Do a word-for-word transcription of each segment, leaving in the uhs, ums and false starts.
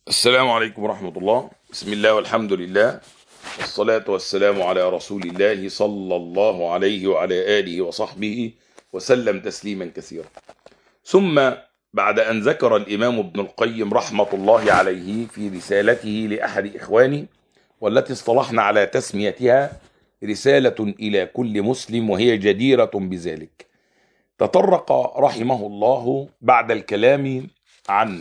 السلام عليكم ورحمة الله. بسم الله والحمد لله، والصلاة والسلام على رسول الله صلى الله عليه وعلى آله وصحبه وسلم تسليما كثيرا. ثم بعد أن ذكر الإمام ابن القيم رحمة الله عليه في رسالته لأحد إخوانه، والتي اصطلحنا على تسميتها رسالة إلى كل مسلم وهي جديرة بذلك، تطرق رحمه الله بعد الكلام عن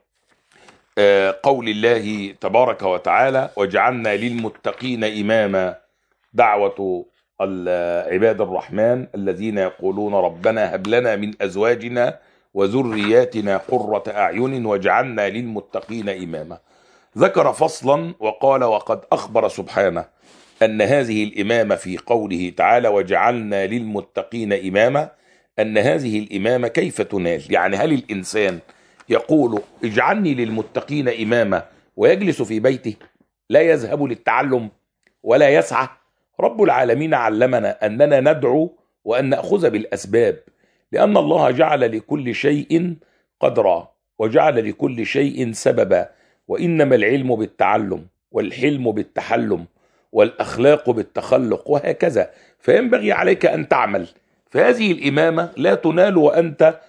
قول الله تبارك وتعالى: وجعلنا للمتقين إماما، دعوة عباد الرحمن الذين يقولون ربنا هب لنا من أزواجنا وذرياتنا قرة أعين وجعلنا للمتقين إماما. ذكر فصلا وقال: وقد أخبر سبحانه أن هذه الإمامة في قوله تعالى وجعلنا للمتقين إماما، أن هذه الإمامة كيف تنال؟ يعني هل الإنسان يقول اجعلني للمتقين إماما ويجلس في بيته لا يذهب للتعلم ولا يسعى؟ رب العالمين علمنا أننا ندعو وأن نأخذ بالأسباب، لأن الله جعل لكل شيء قدرا وجعل لكل شيء سببا، وإنما العلم بالتعلم والحلم بالتحلم والأخلاق بالتخلق وهكذا. فينبغي عليك أن تعمل، فهذه الإمامة لا تنال وأنت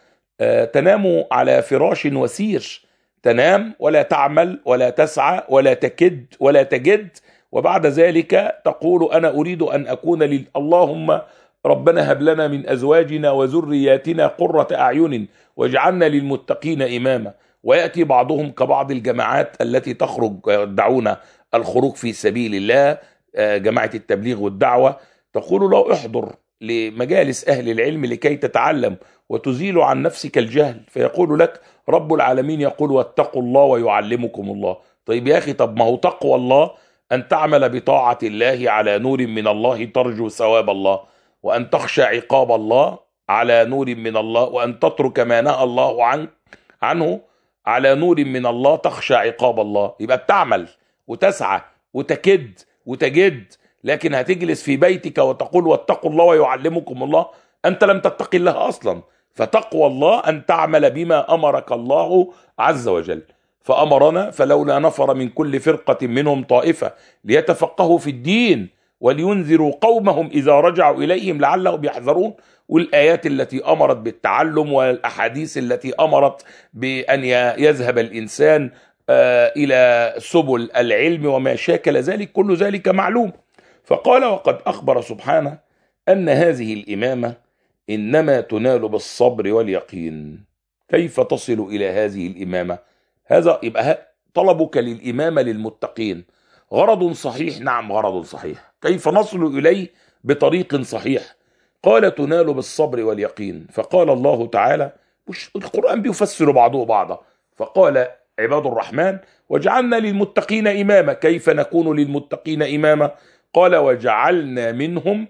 تنام على فراش وسير، تنام ولا تعمل ولا تسعى ولا تكد ولا تجد، وبعد ذلك تقول أنا أريد أن أكون لل... اللهم ربنا هب لنا من أزواجنا وذرياتنا قرة أعين واجعلنا للمتقين إماما. ويأتي بعضهم كبعض الجماعات التي تخرج يدعون الخروج في سبيل الله، جماعة التبليغ والدعوة، تقول له احضر لمجالس أهل العلم لكي تتعلم وتزيل عن نفسك الجهل، فيقول لك رب العالمين يقول واتقوا الله ويعلمكم الله. طيب يا أخي، طب ما هو تقوى الله أن تعمل بطاعة الله على نور من الله ترجو ثواب الله، وأن تخشى عقاب الله على نور من الله، وأن تترك ما نهى الله عنه عنه على نور من الله تخشى عقاب الله. يبقى بتعمل وتسعى وتكد وتجد، لكن هتجلس في بيتك وتقول واتقوا الله ويعلمكم الله؟ أنت لم تتق الله أصلا. فتقوى الله أن تعمل بما أمرك الله عز وجل، فأمرنا فلولا نفر من كل فرقة منهم طائفة ليتفقهوا في الدين ولينذروا قومهم إذا رجعوا إليهم لعلهم يحذرون. والآيات التي أمرت بالتعلم والأحاديث التي أمرت بأن يذهب الإنسان إلى سبل العلم وما شاكل ذلك، كل ذلك معلوم. فقال وقد أخبر سبحانه أن هذه الإمامة إنما تنال بالصبر واليقين. كيف تصل إلى هذه الإمامة؟ هذا يبقى طلبك للإمامة للمتقين غرض صحيح، نعم غرض صحيح. كيف نصل إليه بطريق صحيح؟ قال تنال بالصبر واليقين. فقال الله تعالى، مش القرآن بيفسر بعضه بعضا، فقال عباد الرحمن وجعلنا للمتقين إماما. كيف نكون للمتقين إماما؟ قال وجعلنا منهم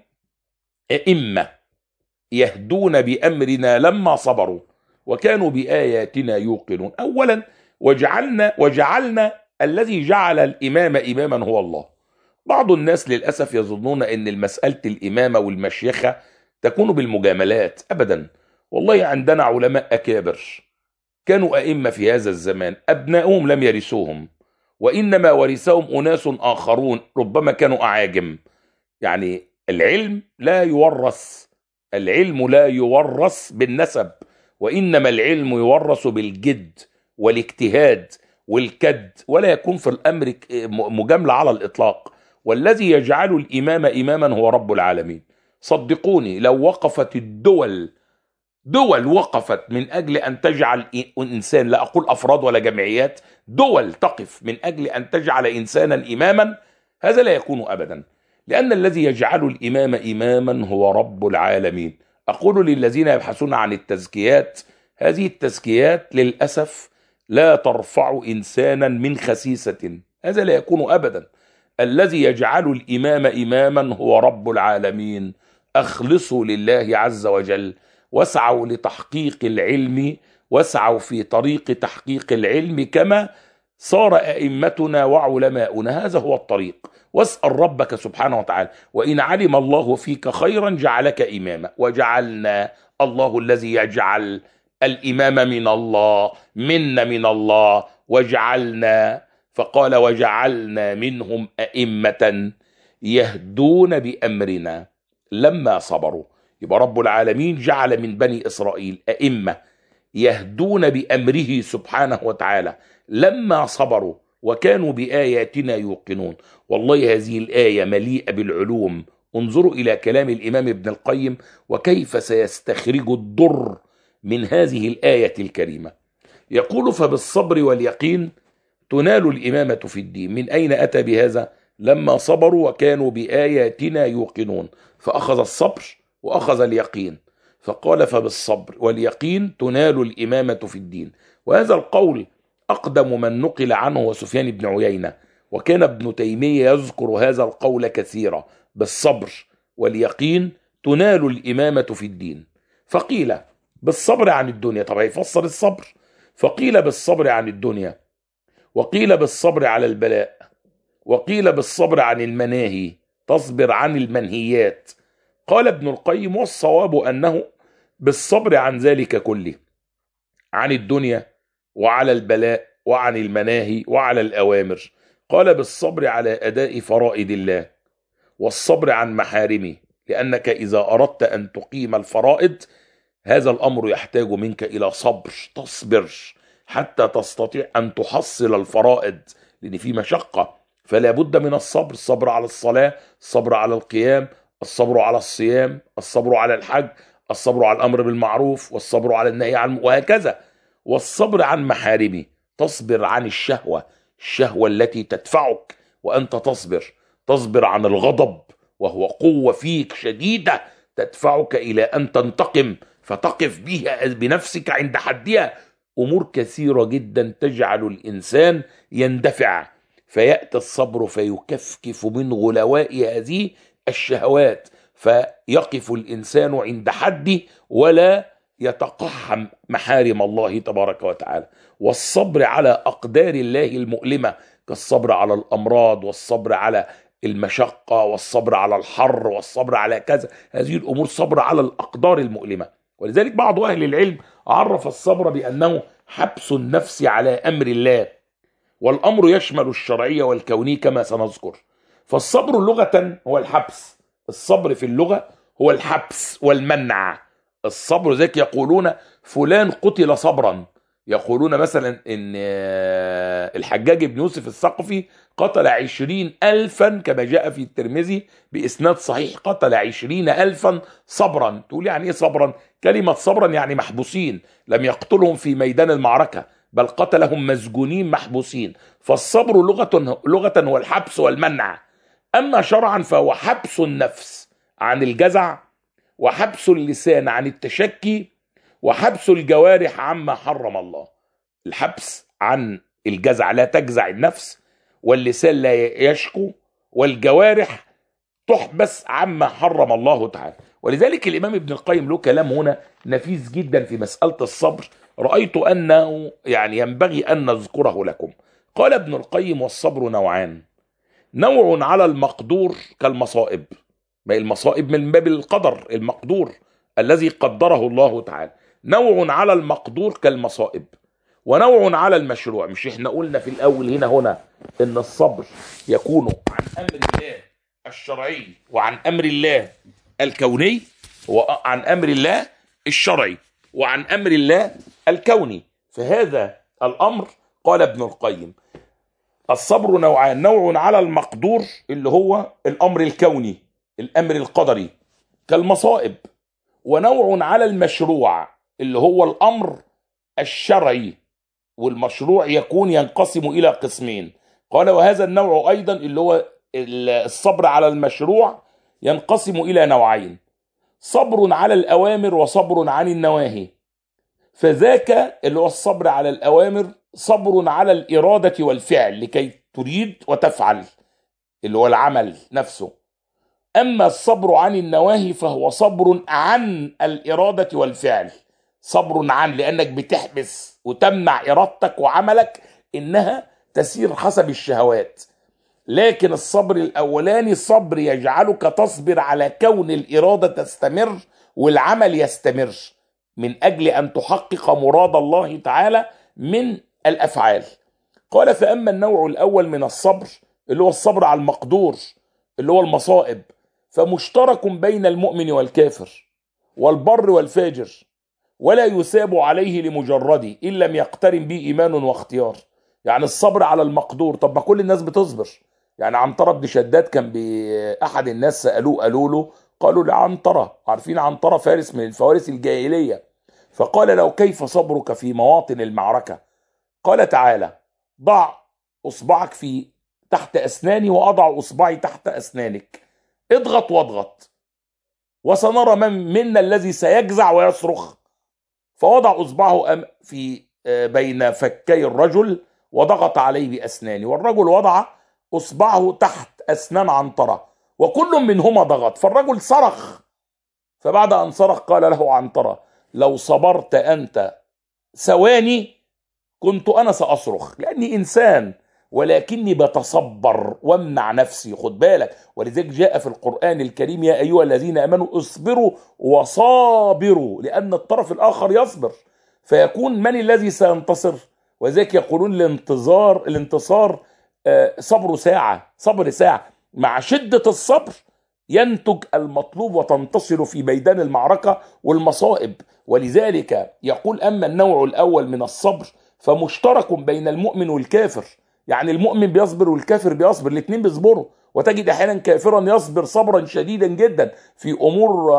أئمة يهدون بأمرنا لما صبروا وكانوا بآياتنا يوقنون. أولا وجعلنا وجعلنا الذي جعل الإمام إماما هو الله. بعض الناس للأسف يظنون أن المسألة الإمامة والمشيخة تكون بالمجاملات. أبدا، والله عندنا علماء أكابر كانوا أئمة في هذا الزمان، أبنائهم لم يرثوهم، وإنما ورثهم أناس آخرون ربما كانوا أعاجم. يعني العلم لا يورث، العلم لا يورث بالنسب، وإنما العلم يورث بالجد والاجتهاد والكد، ولا يكون في الأمر مجاملة على الإطلاق. والذي يجعل الإمام إماما هو رب العالمين. صدقوني، لو وقفت الدول دول وقفت من أجل أن تجعل إنسان، لا أقول أفراد ولا جمعيات، دول تقف من أجل أن تجعل إنسانا إماما، هذا لا يكون أبدا، لأن الذي يجعل الإمام إماما هو رب العالمين. أقول للذين يبحثون عن التزكيات، هذه التزكيات للأسف لا ترفع إنسانا من خسيسة، هذا لا يكون أبدا. الذي يجعل الإمام إماما هو رب العالمين. أخلصوا لله عز وجل، واسعوا لتحقيق العلم، واسعوا في طريق تحقيق العلم كما صار أئمتنا وعلماؤنا، هذا هو الطريق. واسأل ربك سبحانه وتعالى وإن علم الله فيك خيرا جعلك إماما. وجعلنا، الله الذي يجعل الإمام من الله، من من الله، وجعلنا، فقال وجعلنا منهم أئمة يهدون بأمرنا لما صبروا. يبقى رب العالمين جعل من بني إسرائيل أئمة يهدون بأمره سبحانه وتعالى لما صبروا وكانوا بآياتنا يوقنون. والله هذه الآية مليئة بالعلوم. انظروا إلى كلام الإمام ابن القيم وكيف سيستخرج الضر من هذه الآية الكريمة. يقول فبالصبر واليقين تنال الإمامة في الدين. من أين أتى بهذا؟ لما صبروا وكانوا بآياتنا يوقنون، فأخذ الصبر وأخذ اليقين، فقال فبالصبر واليقين تنال الإمامة في الدين. وهذا القول أقدم من نقل عنه وسفيان بن عيينة، وكان ابن تيمية يذكر هذا القول كثيرا: بالصبر واليقين تنال الإمامة في الدين. فقيل بالصبر عن الدنيا، طب هيفسر الصبر، فقيل بالصبر عن الدنيا، وقيل بالصبر على البلاء، وقيل بالصبر عن المناهي، تصبر عن المنهيات. قال ابن القيم والصواب أنه بالصبر عن ذلك كله، عن الدنيا وعلى البلاء وعن المناهي وعلى الأوامر. قال بالصبر على أداء فرائض الله، والصبر عن محارمه، لأنك إذا أردت أن تقيم الفرائض هذا الأمر يحتاج منك إلى صبر، تصبر حتى تستطيع أن تحصل الفرائض، لأن في مشقة، فلا بد من الصبر. الصبر على الصلاة، الصبر على القيام، الصبر على الصيام، الصبر على الحج، الصبر على الأمر بالمعروف، والصبر على النهي عن، وهكذا. والصبر عن محارمه، تصبر عن الشهوة، الشهوة التي تدفعك وأنت تصبر. تصبر عن الغضب وهو قوة فيك شديدة تدفعك إلى أن تنتقم، فتقف بها بنفسك عند حدها. أمور كثيرة جدا تجعل الإنسان يندفع، فيأتي الصبر فيكفكف من غلواء هذه الشهوات، فيقف الإنسان عند حده ولا يتقحم محارم الله تبارك وتعالى. والصبر على أقدار الله المؤلمة، كالصبر على الأمراض، والصبر على المشقة، والصبر على الحر، والصبر على كذا. هذه الأمور صبر على الأقدار المؤلمة. ولذلك بعض أهل العلم عرف الصبر بأنه حبس النفس على أمر الله، والأمر يشمل الشرعية والكوني كما سنذكر. فالصبر لغة هو الحبس، الصبر في اللغة هو الحبس والمنع. الصبر ذلك يقولون فلان قتل صبرا، يقولون مثلا ان الحجاج بن يوسف الثقفي قتل عشرين ألفا كما جاء في الترمذي بإسناد صحيح، قتل عشرين ألفا صبرا. تقول يعني ايه صبرا؟ كلمة صبرا يعني محبوسين، لم يقتلهم في ميدان المعركة بل قتلهم مسجونين محبوسين. فالصبر لغة لغة هو الحبس والمنع. أما شرعا فهو حبس النفس عن الجزع، وحبس اللسان عن التشكي، وحبس الجوارح عما حرم الله. الحبس عن الجزع، لا تجزع النفس، واللسان لا يشكو، والجوارح تحبس عما حرم الله تعالى. ولذلك الإمام ابن القيم له كلام هنا نفيس جدا في مسألة الصبر، رأيت أنه يعني ينبغي أن نذكره لكم. قال ابن القيم والصبر نوعان: نوع على المقدور كالمصائب، ما المصائب من باب القدر المقدور الذي قدره الله تعالى، نوع على المقدور كالمصائب، ونوع على المشروع. مش احنا قلنا في الأول هنا هنا ان الصبر يكون عن أمر الله الشرعي وعن أمر الله الكوني، وعن أمر الله الشرعي وعن أمر الله الكوني. فهذا الأمر قال ابن القيم الصبر نوعان: نوع على المقدور اللي هو الأمر الكوني الأمر القدري كالمصائب، ونوع على المشروع اللي هو الأمر الشرعي. والمشروع يكون ينقسم إلى قسمين. قال وهذا النوع أيضا اللي هو الصبر على المشروع ينقسم إلى نوعين: صبر على الأوامر وصبر عن النواهي. فذاك اللي هو الصبر على الأوامر صبر على الإرادة والفعل لكي تريد وتفعل، اللي هو العمل نفسه. أما الصبر عن النواهي فهو صبر عن الإرادة والفعل، صبر عن، لأنك بتحبس وتمنع إرادتك وعملك إنها تسير حسب الشهوات. لكن الصبر الأولاني صبر يجعلك تصبر على كون الإرادة تستمر والعمل يستمر من أجل أن تحقق مراد الله تعالى من الأفعال. قال فأما النوع الأول من الصبر اللي هو الصبر على المقدور اللي هو المصائب، فمشترك بين المؤمن والكافر والبر والفاجر، ولا يثاب عليه لمجرده إن لم يقترن به إيمان واختيار. يعني الصبر على المقدور، طب ما كل الناس بتصبر. يعني عنترة بن شداد كان بأحد الناس سألوه قالوا له، قالوا لعنترة، عارفين عنترة فارس من الفوارس الجاهلية، فقال له كيف صبرك في مواطن المعركة؟ قال تعالى ضع أصبعك في تحت أسناني وأضع أصبعي تحت أسنانك، اضغط واضغط وسنرى من منا الذي سيجزع ويصرخ. فوضع أصبعه في بين فكي الرجل وضغط عليه بأسنانه، والرجل وضع أصبعه تحت أسنان عنترة وكل منهما ضغط، فالرجل صرخ. فبعد أن صرخ قال له عنترة لو صبرت أنت ثواني كنت أنا سأصرخ، لأني إنسان ولكني بتصبر وامنع نفسي. خد بالك، ولذلك جاء في القرآن الكريم يا أيها الذين آمنوا اصبروا وصابروا، لأن الطرف الآخر يصبر، فيكون من الذي سينتصر؟ وذلك يقولون الانتظار الانتصار صبر ساعة، صبر ساعة. مع شدة الصبر ينتج المطلوب وتنتصر في ميدان المعركة والمصائب. ولذلك يقول أما النوع الأول من الصبر فمشترك بين المؤمن والكافر، يعني المؤمن بيصبر والكافر بيصبر، الاثنين بيصبروا. وتجد احيانا كافرا يصبر صبرا شديدا جدا في امور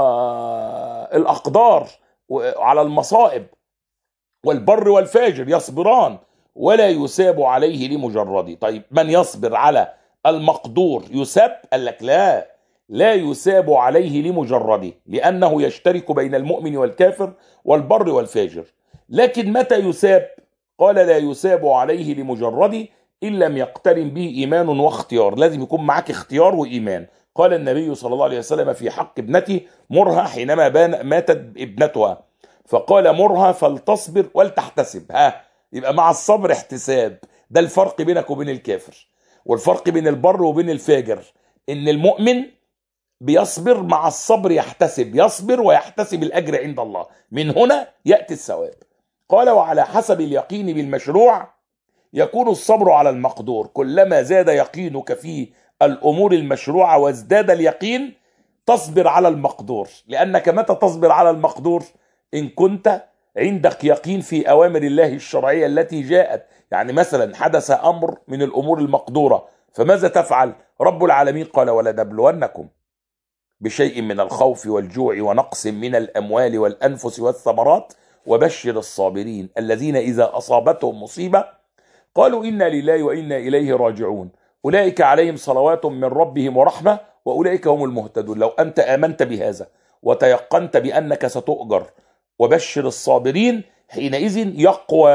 الاقدار وعلى المصائب، والبر والفاجر يصبران ولا يثاب عليه لمجرده. طيب من يصبر على المقدور يثاب؟ قال لك لا، لا يثاب عليه لمجرده، لانه يشترك بين المؤمن والكافر والبر والفاجر. لكن متى يثاب؟ قال لا يثاب عليه لمجرده إن لم يقترن به إيمان واختيار، لازم يكون معك اختيار وإيمان. قال النبي صلى الله عليه وسلم في حق ابنتي مرها حينما بان ماتت ابنتها، فقال مرها فلتصبر ولتحتسب. ها، يبقى مع الصبر احتساب. ده الفرق بينك وبين الكافر، والفرق بين البر وبين الفاجر، إن المؤمن بيصبر مع الصبر يحتسب، يصبر ويحتسب الأجر عند الله، من هنا يأتي الثواب. قال وعلى حسب اليقين بالمشروع يكون الصبر على المقدور. كلما زاد يقينك في الأمور المشروعة وازداد اليقين تصبر على المقدور، لأنك متى تصبر على المقدور؟ إن كنت عندك يقين في أوامر الله الشرعية التي جاءت. يعني مثلا حدث أمر من الأمور المقدورة، فماذا تفعل؟ رب العالمين قال ولنبلونكم بشيء من الخوف والجوع ونقص من الأموال والأنفس والثمرات وبشر الصابرين الذين إذا أصابتهم مصيبة قالوا إنا لله وإنا إليه راجعون أولئك عليهم صلوات من ربهم ورحمة وأولئك هم المهتدون. لو أنت آمنت بهذا وتيقنت بأنك ستؤجر، وبشر الصابرين، حينئذ يقوى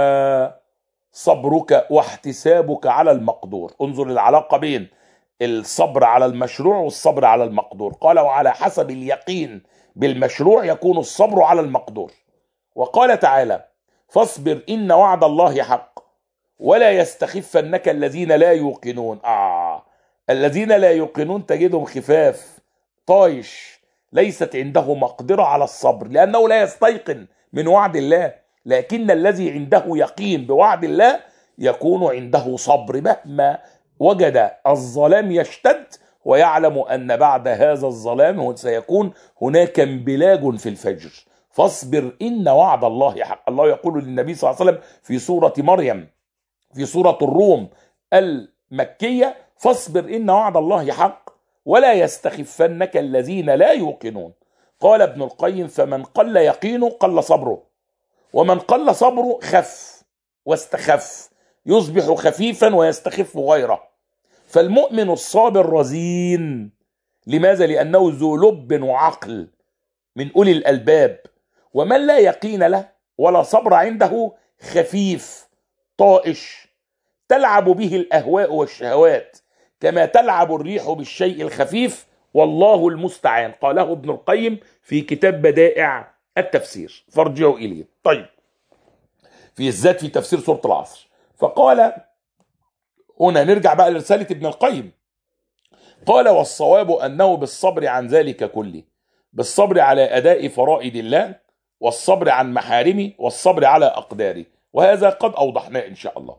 صبرك واحتسابك على المقدور. انظر العلاقة بين الصبر على المشروع والصبر على المقدور. قال وعلى حسب اليقين بالمشروع يكون الصبر على المقدور. وقال تعالى فاصبر إن وعد الله حق ولا يستخفنك الذين لا يوقنون. آه الذين لا يوقنون تجدهم خفاف طايش، ليست عنده مقدرة على الصبر لأنه لا يستيقن من وعد الله. لكن الذي عنده يقين بوعد الله يكون عنده صبر مهما وجد الظلام يشتد، ويعلم أن بعد هذا الظلام سيكون هناك انبلاج في الفجر. فاصبر إن وعد الله حق. الله يقول للنبي صلى الله عليه وسلم في سورة مريم في سورة الروم المكية فاصبر إن وعد الله حق ولا يستخفنك الذين لا يوقنون. قال ابن القيم فمن قل يقينه قل صبره، ومن قل صبره خف واستخف، يصبح خفيفا ويستخف غيره. فالمؤمن الصابر رزين. لماذا؟ لأنه ذو لب وعقل من أولي الألباب. ومن لا يقين له ولا صبر عنده خفيف طائش، تلعب به الأهواء والشهوات كما تلعب الريح بالشيء الخفيف، والله المستعان. قاله ابن القيم في كتاب بدائع التفسير، فارجعوا إليه. طيب، في الذات في تفسير سورة العصر. فقال هنا نرجع بقى لرسالة ابن القيم. قال والصواب أنه بالصبر عن ذلك كله، بالصبر على أداء فرائض الله، والصبر عن محارمه، والصبر على أقداره، وهذا قد أوضحناه إن شاء الله.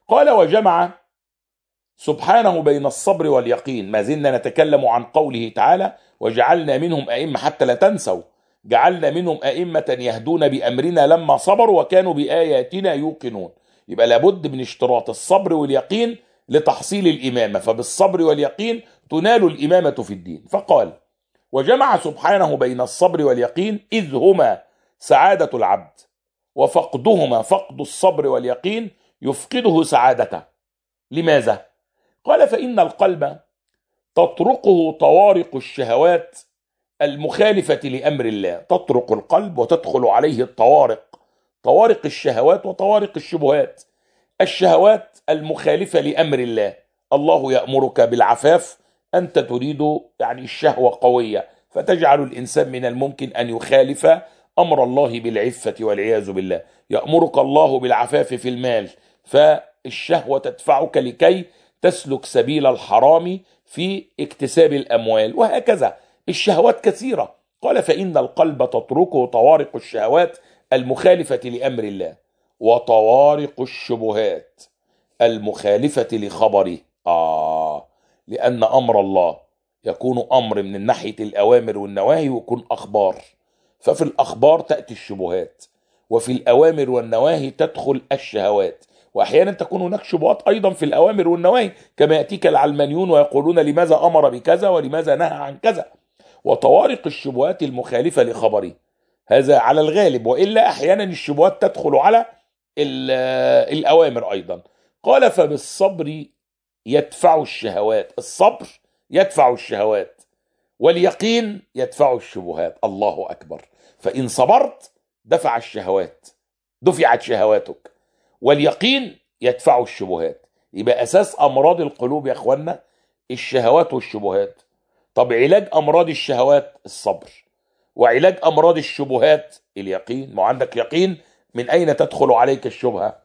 قال وجمع سبحانه بين الصبر واليقين. ما زلنا نتكلم عن قوله تعالى وجعلنا منهم أئمة، حتى لا تنسوا، جعلنا منهم أئمة يهدون بأمرنا لما صبروا وكانوا بآياتنا يوقنون. يبقى لابد من اشتراط الصبر واليقين لتحصيل الإمامة، فبالصبر واليقين تنال الإمامة في الدين. فقال وجمع سبحانه بين الصبر واليقين إذ هما سعادة العبد، وفقدهما فقد الصبر واليقين يفقده سعادته. لماذا؟ قال فإن القلب تطرقه طوارق الشهوات المخالفة لأمر الله. تطرق القلب وتدخل عليه الطوارق، طوارق الشهوات وطوارق الشبهات. الشهوات المخالفة لأمر الله، الله يأمرك بالعفاف، أنت تريد يعني الشهوة قوية فتجعل الإنسان من الممكن أن يخالف أمر الله بالعفة والعياذ بالله. يأمرك الله بالعفاف في المال، فالشهوة تدفعك لكي تسلك سبيل الحرام في اكتساب الأموال، وهكذا الشهوات كثيرة. قال فإن القلب تتركه طوارق الشهوات المخالفة لأمر الله وطوارق الشبهات المخالفة لخبره. آه لأن أمر الله يكون أمر من ناحية الأوامر والنواهي ويكون أخبار، ففي الأخبار تأتي الشبهات، وفي الأوامر والنواهي تدخل الشهوات، وأحيانا تكون هناك شبهات أيضا في الأوامر والنواهي، كما يأتيك العلمانيون ويقولون لماذا أمر بكذا ولماذا نهى عن كذا. وطوارق الشبهات المخالفة لخبره هذا على الغالب، وإلا أحيانا الشبهات تدخل على الأوامر أيضا. قال فبالصبر يدفع الشهوات، الصبر يدفع الشهوات، واليقين يدفع الشبهات. الله أكبر. فإن صبرت دفع الشهوات، دفعت شهواتك، واليقين يدفع الشبهات. يبقى أساس أمراض القلوب يا أخوانا الشهوات والشبهات. طب علاج أمراض الشهوات الصبر، وعلاج أمراض الشبهات اليقين. ما عندك يقين، من أين تدخل عليك الشبهة؟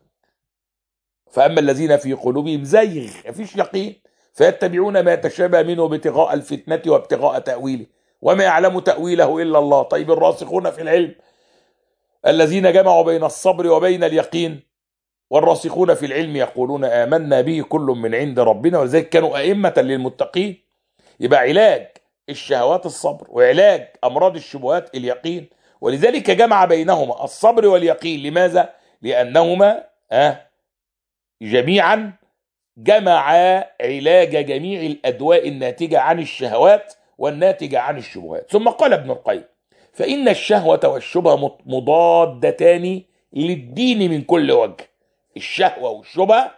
فأما الذين في قلوبهم زيغ، مفيش يقين، فيتبعون ما يتشابه منه ابتغاء الفتنة وابتغاء تأويله وما يعلم تأويله إلا الله. طيب الراسخون في العلم الذين جمعوا بين الصبر وبين اليقين، والراسخون في العلم يقولون آمنا به كل من عند ربنا، ولذلك كانوا أئمة للمتقين. يبقى علاج الشهوات الصبر، وعلاج أمراض الشبهات اليقين، ولذلك جمع بينهما الصبر واليقين. لماذا؟ لأنهما آه جميعا جمع علاج جميع الأدواء الناتجة عن الشهوات والناتجة عن الشبهات. ثم قال ابن القيم فإن الشهوة والشبهة مضادتان للدين من كل وجه. الشهوة والشبهة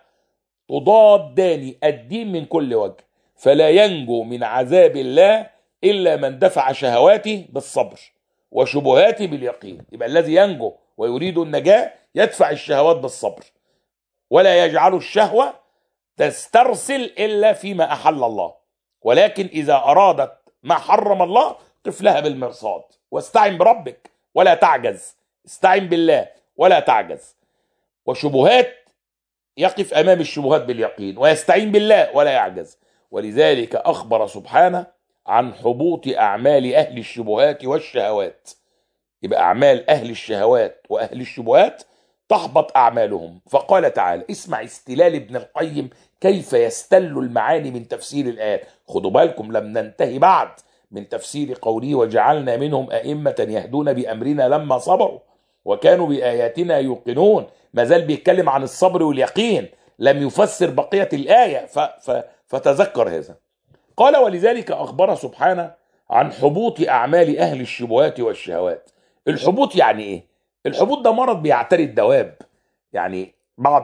تضادان الدين من كل وجه، فلا ينجو من عذاب الله إلا من دفع شهواته بالصبر وشبهاته باليقين. يبقى الذي ينجو ويريد النجاة يدفع الشهوات بالصبر، ولا يجعل الشهوة تسترسل إلا فيما أحل الله، ولكن إذا أرادت ما حرم الله قف لها بالمرصاد، واستعن بربك ولا تعجز، استعن بالله ولا تعجز. وشبهات يقف أمام الشبهات باليقين، ويستعين بالله ولا يعجز. ولذلك أخبر سبحانه عن حبوط أعمال أهل الشبهات والشهوات. يبقى أعمال أهل الشهوات وأهل الشبهات تحبط أعمالهم. فقال تعالى، اسمع استلال ابن القيم كيف يستل المعاني من تفسير الآيات. خدوا بالكم لم ننتهي بعد من تفسير قوله وجعلنا منهم أئمة يهدون بأمرنا لما صبروا وكانوا بآياتنا يوقنون. ما زال بيتكلم عن الصبر واليقين، لم يفسر بقية الآية، ف... ف... فتذكر هذا. قال ولذلك أخبر سبحانه عن حبوط أعمال أهل الشبهات والشهوات. الحبوط يعني إيه؟ الحبوط ده مرض بيعتري الدواب. يعني بعض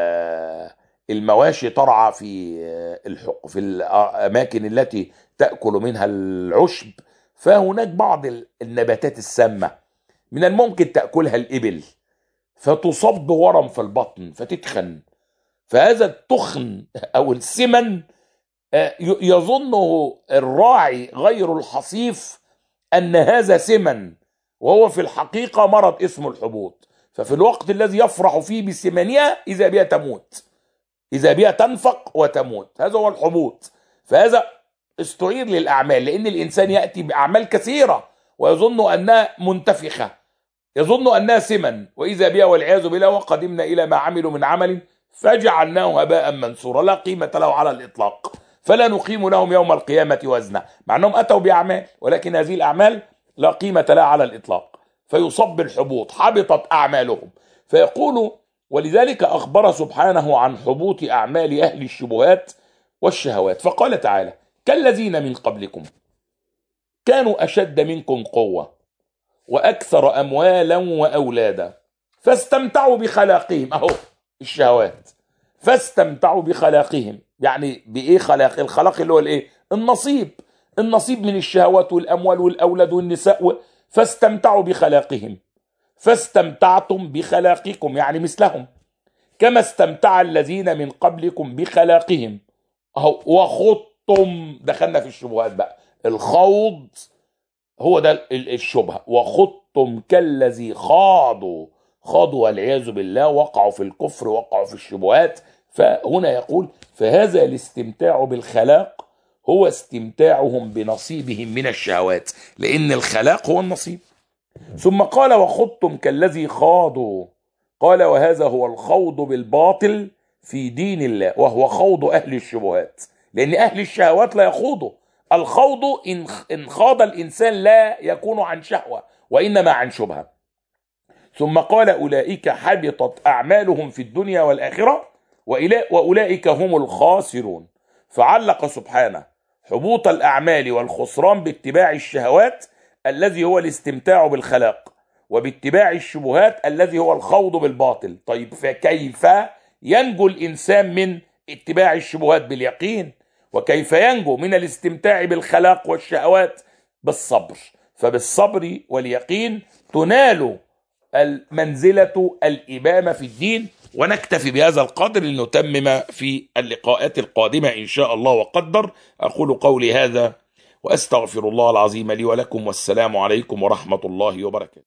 المواشي ترعى في الحق في الأماكن التي تأكل منها العشب، فهناك بعض النباتات السامة من الممكن تأكلها الإبل، فتصب ورم في البطن فتتخن. فهذا التخن أو السمن يظنه الراعي غير الحصيف أن هذا سمن، وهو في الحقيقة مرض اسمه الحبوط. ففي الوقت الذي يفرح فيه بسمنها إذا بها تموت، إذا بها تنفق وتموت، هذا هو الحبوط. فهذا استعير للأعمال، لأن الإنسان يأتي بأعمال كثيرة ويظن أنها منتفخة، يظن أنها سمن، وإذا بها والعياذ بالله وقدمنا إلى ما عملوا من عمل فجعلناه هباء منثورا لا قيمة له على الإطلاق، فلا نقيم لهم يوم القيامة وزنا، مع أنهم أتوا بأعمال ولكن هذه الأعمال لا قيمة لها على الإطلاق، فيصب بالحبوط، حبطت أعمالهم. فيقول ولذلك أخبر سبحانه عن حبوط أعمال أهل الشبهات والشهوات، فقال تعالى: كالذين من قبلكم كانوا أشد منكم قوة وأكثر أموالا وأولادا فاستمتعوا بخلاقهم، أهو الشهوات، فاستمتعوا بخلاقهم، يعني بإيه خلاق؟ الخلاق اللي هو الإيه؟ النصيب، النصيب من الشهوات والأموال والأولاد والنساء، فاستمتعوا بخلاقهم، فاستمتعتم بخلاقكم يعني مثلهم، كما استمتع الذين من قبلكم بخلاقهم، أهو وخضتم، دخلنا في الشبهات بقى، الخوض هو ده الشبهة، وخضتم كالذي خاضوا، خاضوا والعياذ بالله، وقعوا في الكفر، وقعوا في الشبهات. فهنا يقول: فهذا الاستمتاع بالخلاق هو استمتاعهم بنصيبهم من الشهوات، لأن الخلاق هو النصيب. ثم قال: وخضتم كالذي خاضوا، قال: وهذا هو الخوض بالباطل في دين الله، وهو خوض أهل الشبهات، لأن أهل الشهوات لا يخوضوا. الخوض إن خاض الإنسان لا يكون عن شهوة وإنما عن شبهة. ثم قال: أولئك حبطت أعمالهم في الدنيا والآخرة وأولئك هم الخاسرون. فعلق سبحانه حبوط الأعمال والخسران باتباع الشهوات الذي هو الاستمتاع بالخلاق، وباتباع الشبهات الذي هو الخوض بالباطل. طيب فكيف ينجو الإنسان من اتباع الشبهات؟ باليقين. وكيف ينجو من الاستمتاع بالخلاق والشهوات؟ بالصبر. فبالصبر واليقين تنال المنزلة الإمامة في الدين. ونكتفي بهذا القدر لنتمم في اللقاءات القادمة إن شاء الله وقدر. أقول قولي هذا وأستغفر الله العظيم لي ولكم، والسلام عليكم ورحمة الله وبركاته.